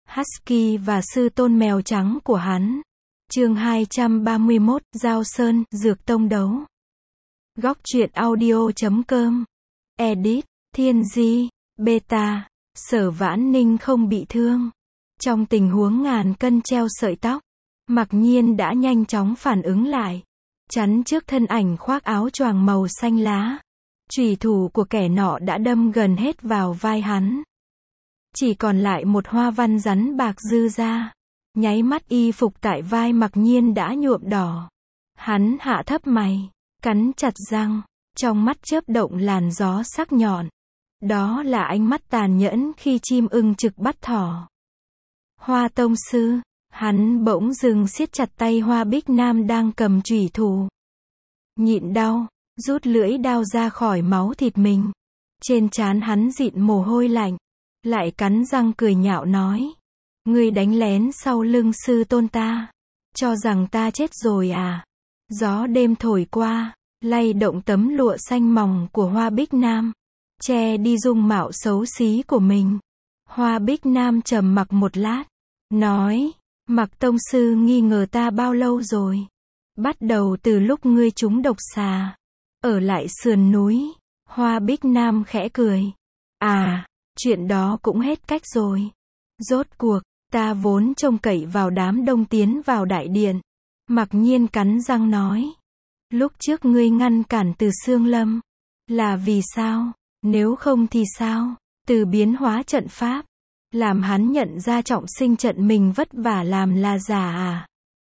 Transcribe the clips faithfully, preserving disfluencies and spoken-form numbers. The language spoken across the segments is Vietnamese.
Husky và sư tôn mèo trắng của hắn. Chương hai trăm ba mươi mốt, Giao Sơn, Dược Tông đấu. Góc truyện audio chấm com. Edit, Thiên Di, Beta. Sở Vãn Ninh không bị thương. Trong tình huống ngàn cân treo sợi tóc, Mặc Nhiên đã nhanh chóng phản ứng lại, chắn trước thân ảnh khoác áo choàng màu xanh lá. Chủy thủ của kẻ nọ đã đâm gần hết vào vai hắn. Chỉ còn lại một hoa văn rắn bạc dư ra. Nháy mắt y phục tại vai Mặc Nhiên đã nhuộm đỏ. Hắn hạ thấp mày, cắn chặt răng, trong mắt chớp động làn gió sắc nhọn. Đó là ánh mắt tàn nhẫn khi chim ưng trực bắt thỏ. Hoa tông sư, hắn bỗng dưng siết chặt tay Hoa Bích Nam đang cầm chủy thủ. Nhịn đau, rút lưỡi đao ra khỏi máu thịt mình. Trên trán hắn dịn mồ hôi lạnh, lại cắn răng cười nhạo nói: "Ngươi đánh lén sau lưng sư tôn ta, cho rằng ta chết rồi à?" Gió đêm thổi qua, lay động tấm lụa xanh mỏng của Hoa Bích Nam, che đi dung mạo xấu xí của mình. Hoa Bích Nam trầm mặc một lát, nói: "Mặc tông sư nghi ngờ ta bao lâu rồi?" "Bắt đầu từ lúc ngươi trúng độc xà, ở lại sườn núi." Hoa Bích Nam khẽ cười. "À, chuyện đó cũng hết cách rồi. Rốt cuộc, ta vốn trông cậy vào đám đông tiến vào đại điện." Mặc Nhiên cắn răng nói: "Lúc trước ngươi ngăn cản Từ Xương Lâm, là vì sao? Nếu không thì sao? Từ biến hóa trận pháp, làm hắn nhận ra trọng sinh trận mình vất vả làm là giả à?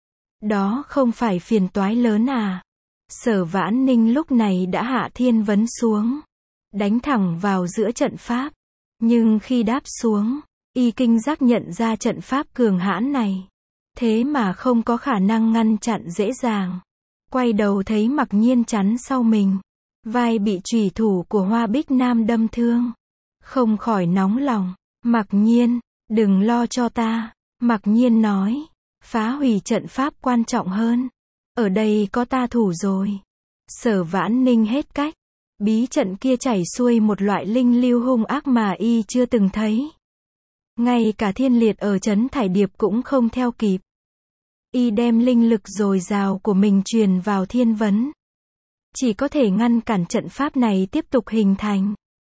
Đó không phải phiền toái lớn à?" Sở Vãn Ninh lúc này đã hạ thiên vấn xuống, đánh thẳng vào giữa trận pháp. Nhưng khi đáp xuống, y kinh giác nhận ra trận pháp cường hãn này, thế mà không có khả năng ngăn chặn dễ dàng. Quay đầu thấy Mặc Nhiên chắn sau mình, vai bị chủy thủ của Hoa Bích Nam đâm thương, không khỏi nóng lòng. "Mặc Nhiên, đừng lo cho ta." Mặc Nhiên nói: "Phá hủy trận pháp quan trọng hơn. Ở đây có ta thủ rồi." Sở Vãn Ninh hết cách. Bí trận kia chảy xuôi một loại linh lưu hung ác mà y chưa từng thấy. Ngay cả Thiên Liệt ở trấn Thải Điệp cũng không theo kịp. Y đem linh lực dồi dào của mình truyền vào thiên vấn, chỉ có thể ngăn cản trận pháp này tiếp tục hình thành,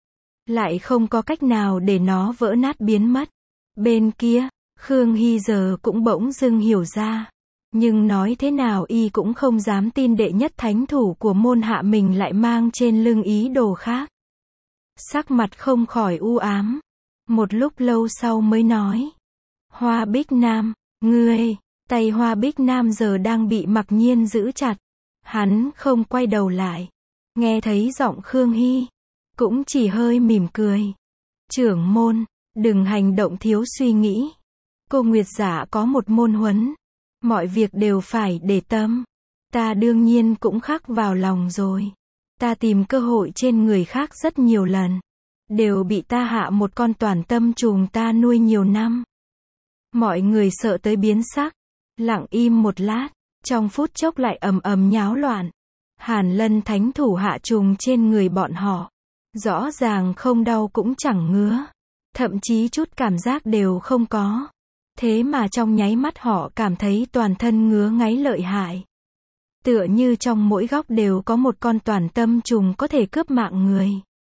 lại không có cách nào để nó vỡ nát biến mất. Bên kia, Khương Hy giờ cũng bỗng dưng hiểu ra, nhưng nói thế nào y cũng không dám tin đệ nhất thánh thủ của môn hạ mình lại mang trên lưng ý đồ khác. Sắc mặt không khỏi u ám, một lúc lâu sau mới nói: "Hoa Bích Nam, ngươi..." Tay Hoa Bích Nam giờ đang bị Mặc Nhiên giữ chặt. Hắn không quay đầu lại. Nghe thấy giọng Khương Hy, cũng chỉ hơi mỉm cười. "Trưởng môn, đừng hành động thiếu suy nghĩ. Cô Nguyệt Giả có một môn huấn, mọi việc đều phải để tâm. Ta đương nhiên cũng khắc vào lòng rồi. Ta tìm cơ hội trên người khác rất nhiều lần, đều bị ta hạ một con toàn tâm trùng ta nuôi nhiều năm." Mọi người sợ tới biến sắc, lặng im một lát, trong phút chốc lại ầm ầm nháo loạn. Hàn Lân thánh thủ hạ trùng trên người bọn họ, rõ ràng không đau cũng chẳng ngứa, thậm chí chút cảm giác đều không có. Thế mà trong nháy mắt họ cảm thấy toàn thân ngứa ngáy lợi hại. Tựa như trong mỗi góc đều có một con toàn tâm trùng có thể cướp mạng người.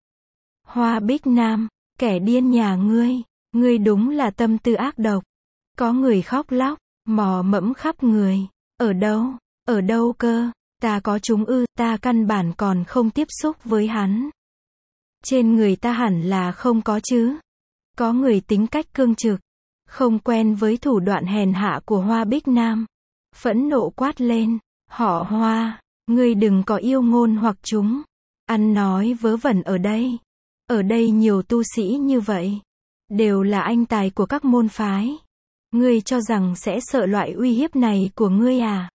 "Hoa Bích Nam, kẻ điên nhà ngươi, ngươi đúng là tâm tư ác độc." Có người khóc lóc, mò mẫm khắp người. "Ở đâu? Ở đâu cơ? Ta có chúng ư? Ta căn bản còn không tiếp xúc với hắn. Trên người ta hẳn là không có chứ." Có người tính cách cương trực, không quen với thủ đoạn hèn hạ của Hoa Bích Nam, phẫn nộ quát lên: "Họ Hoa, ngươi đừng có yêu ngôn hoặc chúng, ăn nói vớ vẩn ở đây. Ở đây nhiều tu sĩ như vậy, đều là anh tài của các môn phái. Ngươi cho rằng sẽ sợ loại uy hiếp này của ngươi à?"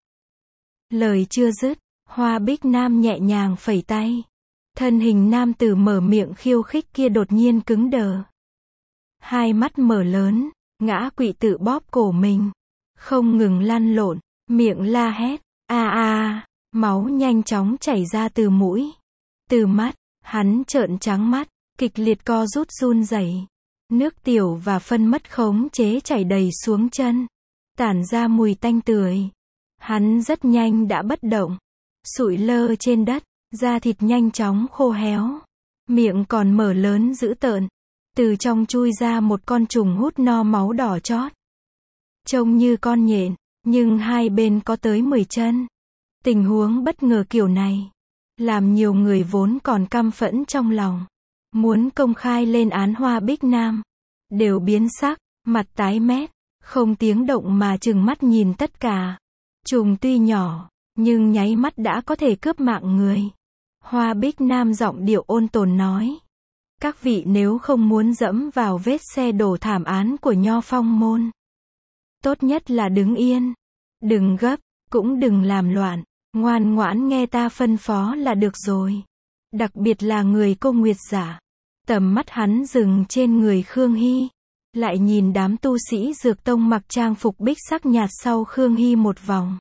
Lời chưa dứt, Hoa Bích Nam nhẹ nhàng phẩy tay. Thân hình nam tử mở miệng khiêu khích kia đột nhiên cứng đờ. Hai mắt mở lớn, ngã quỵ tự bóp cổ mình, không ngừng lăn lộn, miệng la hét: "A a!" Máu nhanh chóng chảy ra từ mũi, từ mắt. Hắn trợn trắng mắt, kịch liệt co rút run rẩy. Nước tiểu và phân mất khống chế chảy đầy xuống chân, tản ra mùi tanh tưởi. Hắn rất nhanh đã bất động, sụi lơ trên đất, da thịt nhanh chóng khô héo, miệng còn mở lớn dữ tợn, từ trong chui ra một con trùng hút no máu đỏ chót. Trông như con nhện, nhưng hai bên có tới mười chân. Tình huống bất ngờ kiểu này, làm nhiều người vốn còn căm phẫn trong lòng, muốn công khai lên án Hoa Bích Nam, đều biến sắc, mặt tái mét, không tiếng động mà trừng mắt nhìn tất cả. Trùng tuy nhỏ, nhưng nháy mắt đã có thể cướp mạng người. Hoa Bích Nam giọng điệu ôn tồn nói. Các vị nếu không muốn dẫm vào vết xe đổ thảm án của Nho Phong môn, tốt nhất là đứng yên. Đừng gấp, cũng đừng làm loạn. Ngoan ngoãn nghe ta phân phó là được rồi. Đặc biệt là người cô Nguyệt giả. Tầm mắt hắn dừng trên người Khương Hy. Lại nhìn đám tu sĩ Dược Tông mặc trang phục bích sắc nhạt sau Khương Hy một vòng.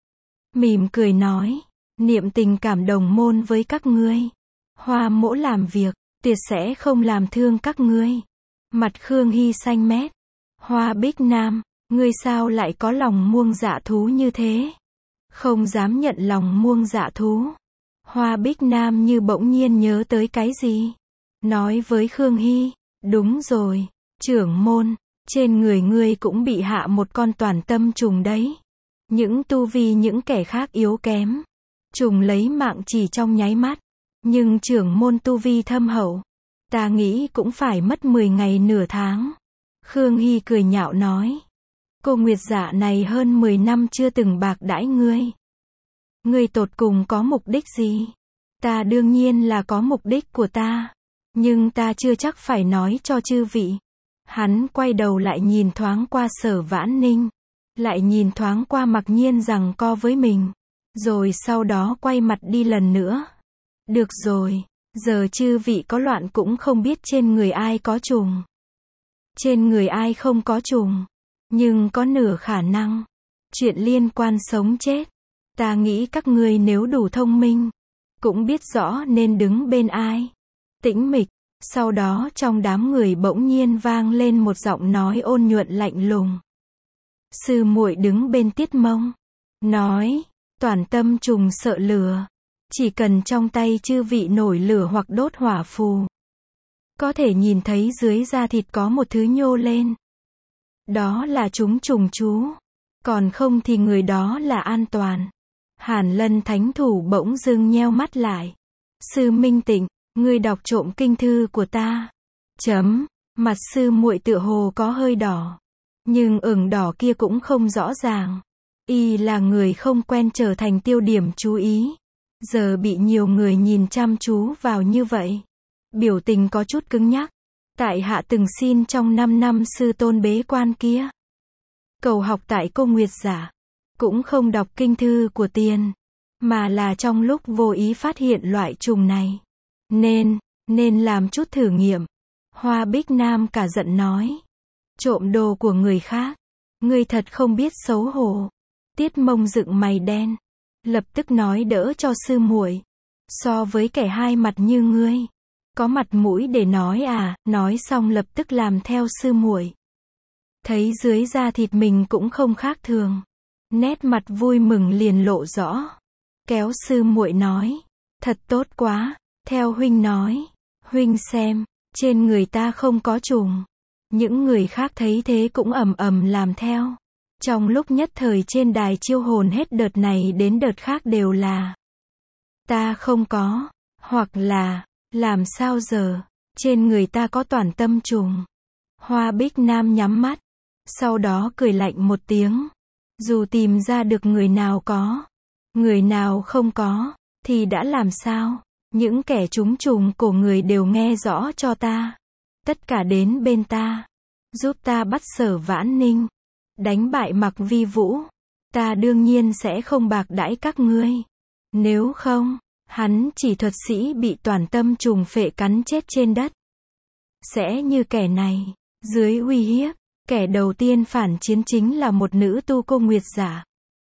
Mỉm cười nói. Niệm tình cảm đồng môn với các ngươi. Hoa mỗ làm việc, tuyệt sẽ không làm thương các ngươi. Mặt Khương Hy xanh mét. Hoa Bích Nam, ngươi sao lại có lòng muông dạ thú như thế? Không dám nhận lòng muông dạ thú. Hoa Bích Nam như bỗng nhiên nhớ tới cái gì. Nói với Khương Hy, đúng rồi, trưởng môn, trên người ngươi cũng bị hạ một con toàn tâm trùng đấy. Những tu vi những kẻ khác yếu kém. Trùng lấy mạng chỉ trong nháy mắt. Nhưng trưởng môn tu vi thâm hậu. Ta nghĩ cũng phải mất mười ngày nửa tháng. Khương Hy cười nhạo nói. Cô Nguyệt dạ này hơn mười năm chưa từng bạc đãi ngươi. Ngươi tột cùng có mục đích gì? Ta đương nhiên là có mục đích của ta. Nhưng ta chưa chắc phải nói cho chư vị. Hắn quay đầu lại nhìn thoáng qua Sở Vãn Ninh. Lại nhìn thoáng qua Mặc Nhiên rằng co với mình. Rồi sau đó quay mặt đi lần nữa. Được rồi, giờ chư vị có loạn cũng không biết trên người ai có trùng. Trên người ai không có trùng. Nhưng có nửa khả năng. Chuyện liên quan sống chết. Ta nghĩ các ngươi nếu đủ thông minh, cũng biết rõ nên đứng bên ai. Tĩnh mịch. Sau đó trong đám người bỗng nhiên vang lên một giọng nói ôn nhuận lạnh lùng. Sư muội đứng bên Tiết Mông. Nói. Toàn tâm trùng sợ lửa. Chỉ cần trong tay chư vị nổi lửa hoặc đốt hỏa phù, có thể nhìn thấy dưới da thịt có một thứ nhô lên. Đó là chúng trùng chú. Còn không thì người đó là an toàn. Hàn Lân thánh thủ bỗng dưng nheo mắt lại. Sư Minh Tịnh, ngươi đọc trộm kinh thư của ta. Chấm. Mặt sư muội tựa hồ có hơi đỏ. Nhưng ửng đỏ kia cũng không rõ ràng. Y là người không quen trở thành tiêu điểm chú ý. Giờ bị nhiều người nhìn chăm chú vào như vậy. Biểu tình có chút cứng nhắc. Tại hạ từng xin trong năm năm sư tôn bế quan kia. Cầu học tại cô Nguyệt giả. Cũng không đọc kinh thư của tiền. Mà là trong lúc vô ý phát hiện loại trùng này. Nên, nên làm chút thử nghiệm. Hoa Bích Nam cả giận nói. Trộm đồ của người khác. Ngươi thật không biết xấu hổ. Tiết Mông dựng mày đen. Lập tức nói đỡ cho sư muội. So với kẻ hai mặt như ngươi, có mặt mũi để nói à? Nói xong lập tức làm theo sư muội. Thấy dưới da thịt mình cũng không khác thường. Nét mặt vui mừng liền lộ rõ. Kéo sư muội nói. Thật tốt quá. Theo huynh nói. Huynh xem. Trên người ta không có trùng. Những người khác thấy thế cũng ầm ầm làm theo. Trong lúc nhất thời trên đài chiêu hồn hết đợt này đến đợt khác đều là. Ta không có. Hoặc là. Làm sao giờ? Trên người ta có toàn tâm trùng. Hoa Bích Nam nhắm mắt. Sau đó cười lạnh một tiếng. Dù tìm ra được người nào có, người nào không có, thì đã làm sao? Những kẻ trúng trùng của người đều nghe rõ cho ta. Tất cả đến bên ta. Giúp ta bắt Sở Vãn Ninh. Đánh bại Mặc Vi Vũ. Ta đương nhiên sẽ không bạc đãi các ngươi. Nếu không, hắn chỉ thuật sĩ bị toàn tâm trùng phệ cắn chết trên đất. Sẽ như kẻ này. Dưới uy hiếp, kẻ đầu tiên phản chiến chính là một nữ tu cô Nguyệt giả.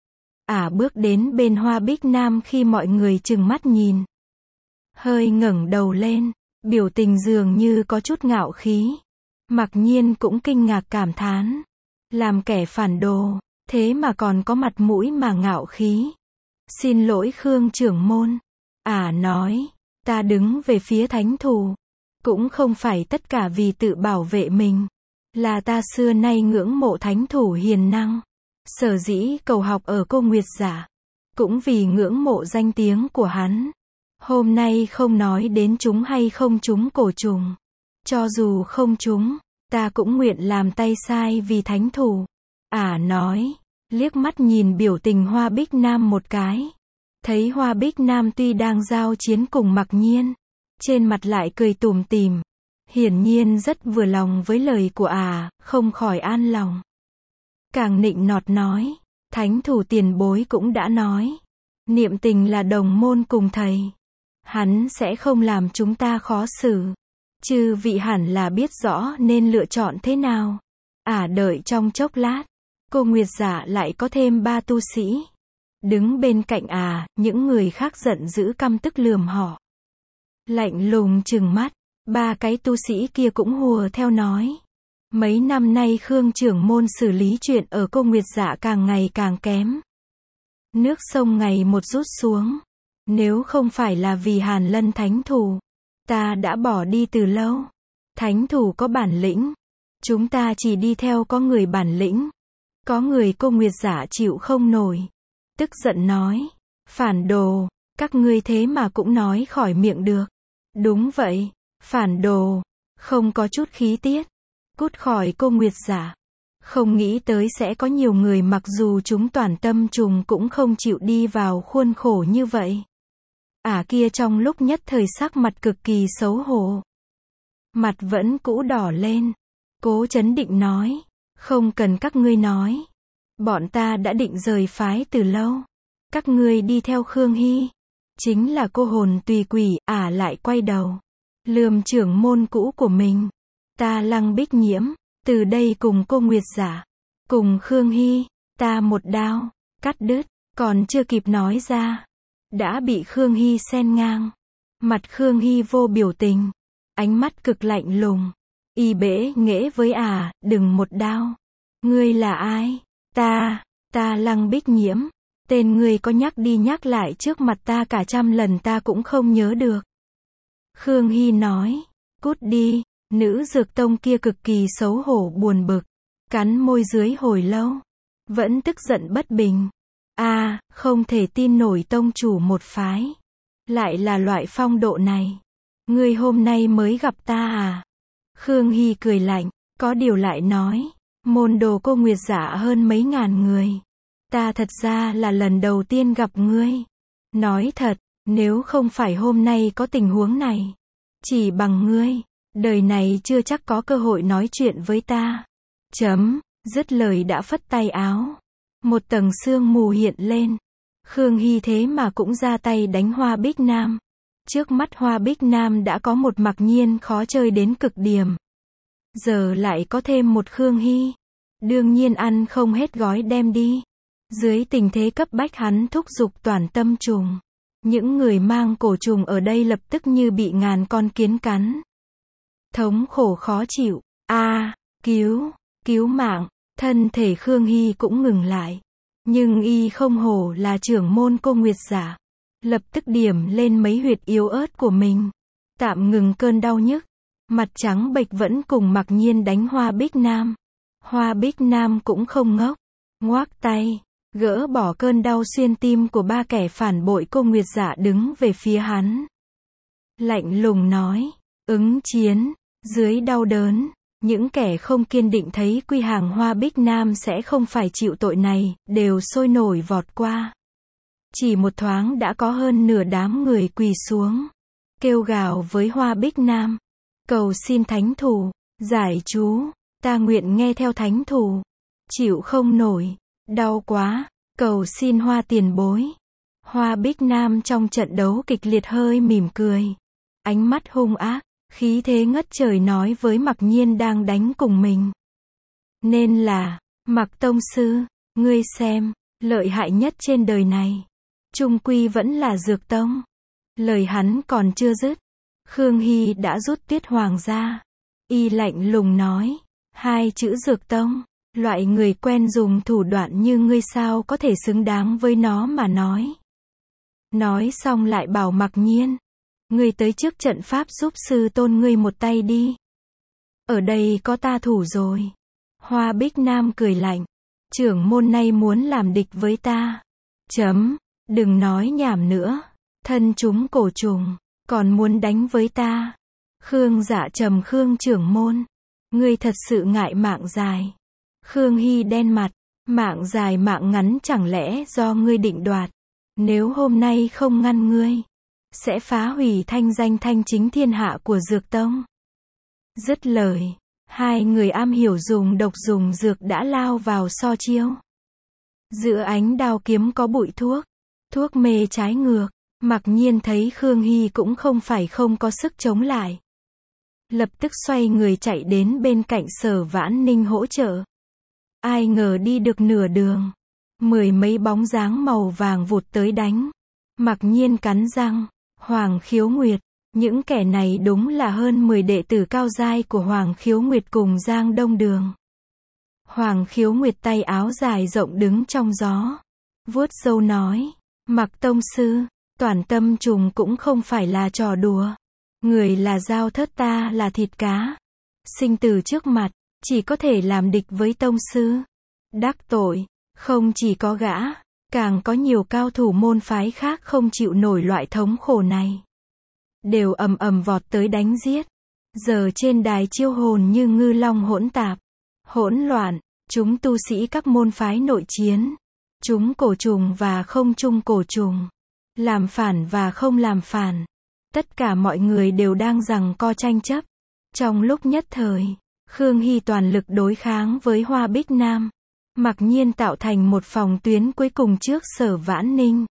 Ả à, bước đến bên Hoa Bích Nam khi mọi người trừng mắt nhìn. Hơi ngẩng đầu lên, biểu tình dường như có chút ngạo khí. Mặc Nhiên cũng kinh ngạc cảm thán. Làm kẻ phản đồ, thế mà còn có mặt mũi mà ngạo khí. Xin lỗi Khương trưởng môn. Ả à nói, ta đứng về phía thánh thủ. Cũng không phải tất cả vì tự bảo vệ mình. Là ta xưa nay ngưỡng mộ thánh thủ hiền năng. Sở dĩ cầu học ở Cô Nguyệt Giả. Cũng vì ngưỡng mộ danh tiếng của hắn. Hôm nay không nói đến chúng hay không chúng cổ trùng. Cho dù không chúng, ta cũng nguyện làm tay sai vì thánh thủ. Ả à nói, liếc mắt nhìn biểu tình Hoa Bích Nam một cái. Thấy Hoa Bích Nam tuy đang giao chiến cùng Mặc Nhiên, trên mặt lại cười tủm tỉm. Hiển nhiên rất vừa lòng với lời của Ả, à, không khỏi an lòng. Càng nịnh nọt nói, thánh thủ tiền bối cũng đã nói. Niệm Tình là đồng môn cùng thầy. Hắn sẽ không làm chúng ta khó xử. Chư vị hẳn là biết rõ nên lựa chọn thế nào. Ả à đợi trong chốc lát. Cô Nguyệt Giả lại có thêm ba tu sĩ. Đứng bên cạnh Ả, à, những người khác giận dữ căm tức lườm họ. Lạnh lùng trừng mắt. Ba cái tu sĩ kia cũng hùa theo nói. Mấy năm nay Khương trưởng môn xử lý chuyện ở Cô Nguyệt Giả càng ngày càng kém. Nước sông ngày một rút xuống. Nếu không phải là vì Hàn Lân thánh thủ, ta đã bỏ đi từ lâu. Thánh thủ có bản lĩnh. Chúng ta chỉ đi theo có người bản lĩnh. Có người Cô Nguyệt Giả chịu không nổi. Tức giận nói. Phản đồ, các ngươi thế mà cũng nói khỏi miệng được. Đúng vậy, phản đồ, không có chút khí tiết. Cút khỏi Cô Nguyệt Giả. Không nghĩ tới sẽ có nhiều người mặc dù chúng toàn tâm trùng cũng không chịu đi vào khuôn khổ như vậy. Ả à kia trong lúc nhất thời sắc mặt cực kỳ xấu hổ. Mặt vẫn cũ đỏ lên. Cố chấn định nói. Không cần các ngươi nói. Bọn ta đã định rời phái từ lâu. Các ngươi đi theo Khương Hy. Chính là cô hồn tùy quỷ. Ả à lại quay đầu. Lườm trưởng môn cũ của mình. Ta Lăng Bích Nhiễm. Từ đây cùng Cô Nguyệt Giả. Cùng Khương Hy. Ta một đao. Cắt đứt. Còn chưa kịp nói ra. Đã bị Khương Hy xen ngang. Mặt Khương Hy vô biểu tình. Ánh mắt cực lạnh lùng. Y bẽ nghễ với Ả, à, đừng một đao. Ngươi là ai? Ta, ta Lăng Bích Nhiễm. Tên ngươi có nhắc đi nhắc lại trước mặt ta cả trăm lần ta cũng không nhớ được. Khương Hy nói. Cút đi. Nữ dược tông kia cực kỳ xấu hổ buồn bực. Cắn môi dưới hồi lâu. Vẫn tức giận bất bình. A, à, không thể tin nổi tông chủ một phái. Lại là loại phong độ này. Ngươi hôm nay mới gặp ta à? Khương Hy cười lạnh, có điều lại nói. Môn đồ Cô Nguyệt Giả hơn mấy ngàn người. Ta thật ra là lần đầu tiên gặp ngươi. Nói thật, nếu không phải hôm nay có tình huống này. Chỉ bằng ngươi, đời này chưa chắc có cơ hội nói chuyện với ta. Chấm, dứt lời đã phất tay áo. Một tầng sương mù hiện lên. Khương Hy thế mà cũng ra tay đánh Hoa Bích Nam. Trước mắt Hoa Bích Nam đã có một Mặc Nhiên khó chơi đến cực điểm. Giờ lại có thêm một Khương Hy. Đương nhiên ăn không hết gói đem đi. Dưới tình thế cấp bách hắn thúc giục toàn tâm trùng. Những người mang cổ trùng ở đây lập tức như bị ngàn con kiến cắn. Thống khổ khó chịu. A, à, cứu, cứu mạng. Thân thể Khương Hy cũng ngừng lại. Nhưng y không hổ là trưởng môn Cô Nguyệt Giả. Lập tức điểm lên mấy huyệt yếu ớt của mình. Tạm ngừng cơn đau nhức. Mặt trắng bệch vẫn cùng Mặc Nhiên đánh Hoa Bích Nam. Hoa Bích Nam cũng không ngốc. Ngoác tay. Gỡ bỏ cơn đau xuyên tim của ba kẻ phản bội Cô Nguyệt Giả đứng về phía hắn. Lạnh lùng nói. Ứng chiến. Dưới đau đớn. Những kẻ không kiên định thấy quy hàng Hoa Bích Nam sẽ không phải chịu tội này, đều sôi nổi vọt qua. Chỉ một thoáng đã có hơn nửa đám người quỳ xuống. Kêu gào với Hoa Bích Nam. Cầu xin thánh thủ. Giải chú. Ta nguyện nghe theo thánh thủ. Chịu không nổi. Đau quá. Cầu xin Hoa tiền bối. Hoa Bích Nam trong trận đấu kịch liệt hơi mỉm cười. Ánh mắt hung ác. Khí thế ngất trời nói với Mặc Nhiên đang đánh cùng mình. Nên là, Mặc tông sư, ngươi xem, lợi hại nhất trên đời này. Chung quy vẫn là dược tông. Lời hắn còn chưa dứt. Khương Hy đã rút Tuyết Hoàng ra. Y lạnh lùng nói. Hai chữ Dược Tông. Loại người quen dùng thủ đoạn như ngươi sao có thể xứng đáng với nó mà nói. Nói xong lại bảo Mặc Nhiên. Ngươi tới trước trận pháp giúp sư tôn ngươi một tay đi. Ở đây có ta thủ rồi. Hoa Bích Nam cười lạnh. Trưởng môn nay muốn làm địch với ta. Chấm. Đừng nói nhảm nữa. Thân chúng cổ trùng. Còn muốn đánh với ta. Khương Dạ trầm Khương trưởng môn. Ngươi thật sự ngại mạng dài. Khương Hy đen mặt. Mạng dài mạng ngắn chẳng lẽ do ngươi định đoạt. Nếu hôm nay không ngăn ngươi, sẽ phá hủy thanh danh thanh chính thiên hạ của Dược Tông. Dứt lời, hai người am hiểu dùng độc dùng dược đã lao vào so chiêu. Giữa ánh đao kiếm có bụi thuốc, thuốc mê trái ngược. Mặc Nhiên thấy Khương Hy cũng không phải không có sức chống lại. Lập tức xoay người chạy đến bên cạnh Sở Vãn Ninh hỗ trợ. Ai ngờ đi được nửa đường, mười mấy bóng dáng màu vàng vụt tới đánh. Mặc Nhiên cắn răng. Hoàng Khiếu Nguyệt. Những kẻ này đúng là hơn mười đệ tử cao giai của Hoàng Khiếu Nguyệt cùng Giang Đông Đường. Hoàng Khiếu Nguyệt tay áo dài rộng đứng trong gió. Vuốt râu nói. Mặc tông sư, Toản Tâm Trùng cũng không phải là trò đùa. Người là dao thớt, ta là thịt cá. Sinh tử trước mặt, chỉ có thể làm địch với tông sư. Đắc tội, không chỉ có gã, càng có nhiều cao thủ môn phái khác không chịu nổi loại thống khổ này. Đều ầm ầm vọt tới đánh giết. Giờ trên đài chiêu hồn như ngư long hỗn tạp. Hỗn loạn, chúng tu sĩ các môn phái nội chiến. Chúng cổ trùng và không chung cổ trùng. Làm phản và không làm phản. Tất cả mọi người đều đang giằng co tranh chấp. Trong lúc nhất thời, Khương Hy toàn lực đối kháng với Hoa Bích Nam. Mặc Nhiên tạo thành một phòng tuyến cuối cùng trước Sở Vãn Ninh.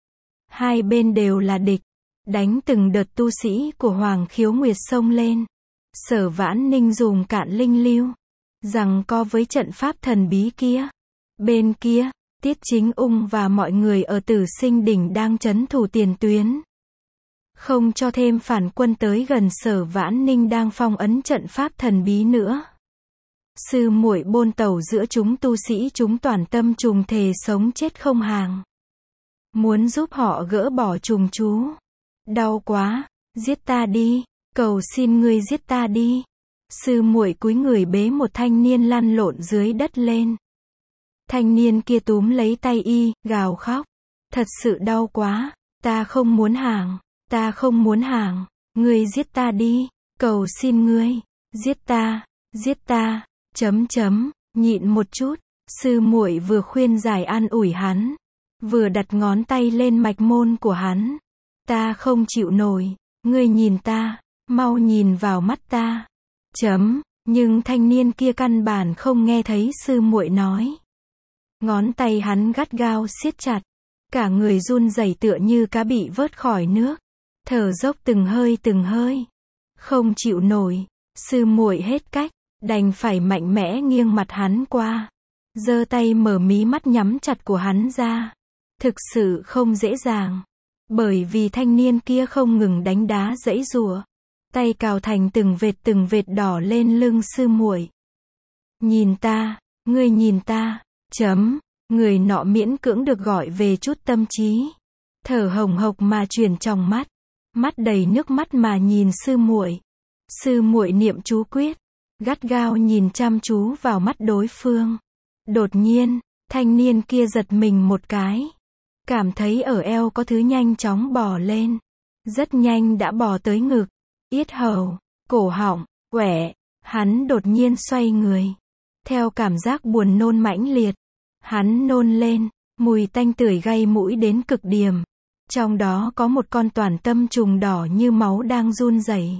Hai bên đều là địch. Đánh từng đợt tu sĩ của Hoàng Khiếu Nguyệt xông lên. Sở Vãn Ninh dùng cạn linh lưu. Giằng co với trận pháp thần bí kia. Bên kia, Tiết Chính Ung và mọi người ở Tử Sinh Đỉnh đang trấn thủ tiền tuyến. Không cho thêm phản quân tới gần Sở Vãn Ninh đang phong ấn trận pháp thần bí nữa. Sư muội bôn tẩu giữa chúng tu sĩ chúng Toản Tâm Trùng thề sống chết không hàng. Muốn giúp họ gỡ bỏ trùng chú. Đau quá, giết ta đi, cầu xin ngươi giết ta đi. Sư muội cúi người bế một thanh niên lăn lộn dưới đất lên. Thanh niên kia túm lấy tay y, gào khóc. Thật sự đau quá, ta không muốn hàng, ta không muốn hàng, ngươi giết ta đi, cầu xin ngươi, giết ta, giết ta, chấm chấm, nhịn một chút. Sư muội vừa khuyên giải an ủi hắn, vừa đặt ngón tay lên mạch môn của hắn. Ta không chịu nổi, ngươi nhìn ta, mau nhìn vào mắt ta. Chấm, nhưng thanh niên kia căn bản không nghe thấy sư muội nói. Ngón tay hắn gắt gao siết chặt, cả người run rẩy tựa như cá bị vớt khỏi nước, thở dốc từng hơi từng hơi. Không chịu nổi, sư muội hết cách, đành phải mạnh mẽ nghiêng mặt hắn qua, giơ tay mở mí mắt nhắm chặt của hắn ra. Thực sự không dễ dàng, bởi vì thanh niên kia không ngừng đánh đá giãy giụa, tay cào thành từng vệt từng vệt đỏ lên lưng sư muội. Nhìn ta, ngươi nhìn ta, chấm, người nọ miễn cưỡng được gọi về chút tâm trí, thở hồng hộc mà chuyển tròng mắt, mắt đầy nước mắt mà nhìn sư muội. Sư muội niệm chú quyết, gắt gao nhìn chăm chú vào mắt đối phương. Đột nhiên, thanh niên kia giật mình một cái, cảm thấy ở eo có thứ nhanh chóng bò lên, rất nhanh đã bò tới ngực, yết hầu, cổ họng, quẻ. Hắn đột nhiên xoay người, theo cảm giác buồn nôn mãnh liệt, hắn nôn lên, mùi tanh tưởi gây mũi đến cực điểm. Trong đó có một con Toản Tâm Trùng đỏ như máu đang run rẩy.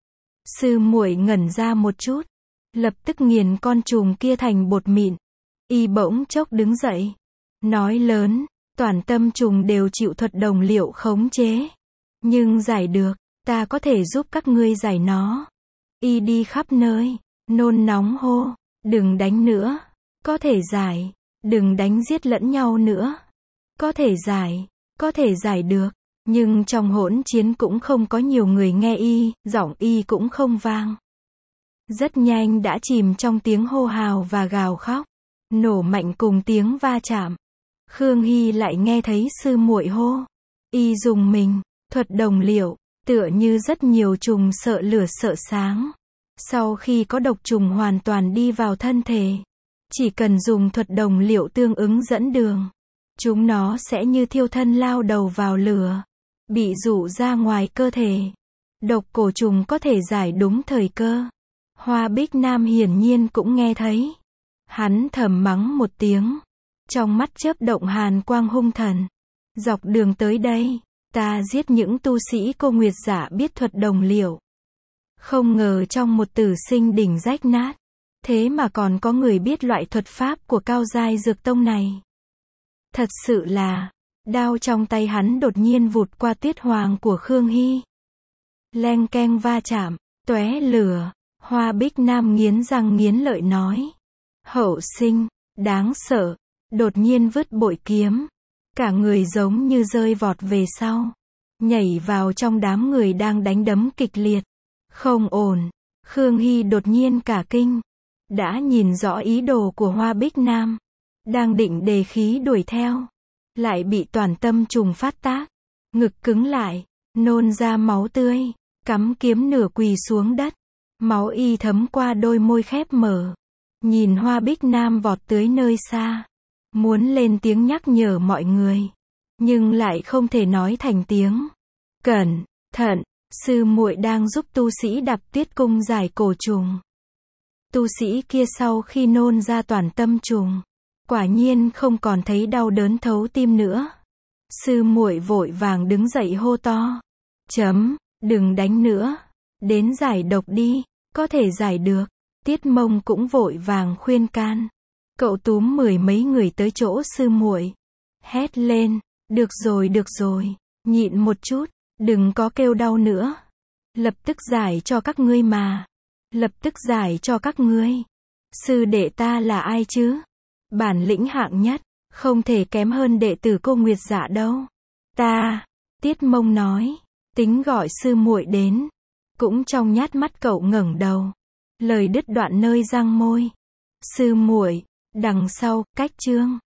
Sư muội ngẩn ra một chút, lập tức nghiền con trùng kia thành bột mịn. Y bỗng chốc đứng dậy, nói lớn, Toản Tâm Trùng đều chịu thuật đồng liệu khống chế, nhưng giải được, ta có thể giúp các ngươi giải nó. Y đi khắp nơi, nôn nóng hô, đừng đánh nữa, có thể giải, đừng đánh giết lẫn nhau nữa, có thể giải, có thể giải được. Nhưng trong hỗn chiến cũng không có nhiều người nghe y, giọng y cũng không vang. rất nhanh đã chìm trong tiếng hô hào và gào khóc, nổ mạnh cùng tiếng va chạm. Khương Hy lại nghe thấy sư muội hô, y dùng mình, thuật đồng liệu, tựa như rất nhiều trùng sợ lửa sợ sáng. Sau khi có độc trùng hoàn toàn đi vào thân thể, chỉ cần dùng thuật đồng liệu tương ứng dẫn đường, chúng nó sẽ như thiêu thân lao đầu vào lửa, bị dụ ra ngoài cơ thể. Độc cổ trùng có thể giải đúng thời cơ. Hoa Bích Nam hiển nhiên cũng nghe thấy. Hắn thầm mắng một tiếng, trong mắt chớp động hàn quang hung thần. Dọc đường tới đây, ta giết những tu sĩ cô Nguyệt giả biết thuật đồng liệu. Không ngờ trong một tử sinh đỉnh rách nát, thế mà còn có người biết loại thuật pháp của cao giai dược tông này. Thật sự là, đao trong tay hắn đột nhiên vụt qua tuyết hoàng của Khương Hy. Leng keng va chạm, tóe lửa. Hoa Bích Nam nghiến răng nghiến lợi nói. Hậu sinh, đáng sợ. Đột nhiên vứt bội kiếm. Cả người giống như rơi vọt về sau. Nhảy vào trong đám người đang đánh đấm kịch liệt. Không ổn. Khương Hy đột nhiên cả kinh. Đã nhìn rõ ý đồ của Hoa Bích Nam. Đang định đề khí đuổi theo. Lại bị toàn tâm trùng phát tác. Ngực cứng lại. Nôn ra máu tươi. Cắm kiếm nửa quỳ xuống đất. Máu y thấm qua đôi môi khép mở. Nhìn Hoa Bích Nam vọt tới nơi xa. Muốn lên tiếng nhắc nhở mọi người. Nhưng lại không thể nói thành tiếng. Cẩn thận, sư muội đang giúp tu sĩ đạp tuyết cung giải cổ trùng. Tu sĩ kia sau khi nôn ra toàn tâm trùng, quả nhiên không còn thấy đau đớn thấu tim nữa. Sư muội vội vàng đứng dậy hô to. Chấm, đừng đánh nữa. Đến giải độc đi, có thể giải được. Tiết Mông cũng vội vàng khuyên can. Cậu túm mười mấy người tới chỗ sư muội. Hét lên, được rồi được rồi, nhịn một chút, đừng có kêu đau nữa. Lập tức giải cho các ngươi mà. Lập tức giải cho các ngươi. Sư đệ ta là ai chứ? Bản lĩnh hạng nhất, không thể kém hơn đệ tử cô Nguyệt Dạ đâu. Ta, Tiết Mông nói, tính gọi sư muội đến. Cũng trong nhát mắt cậu ngẩng đầu. Lời đứt đoạn nơi răng môi. Sư muội, đằng sau, cách chương.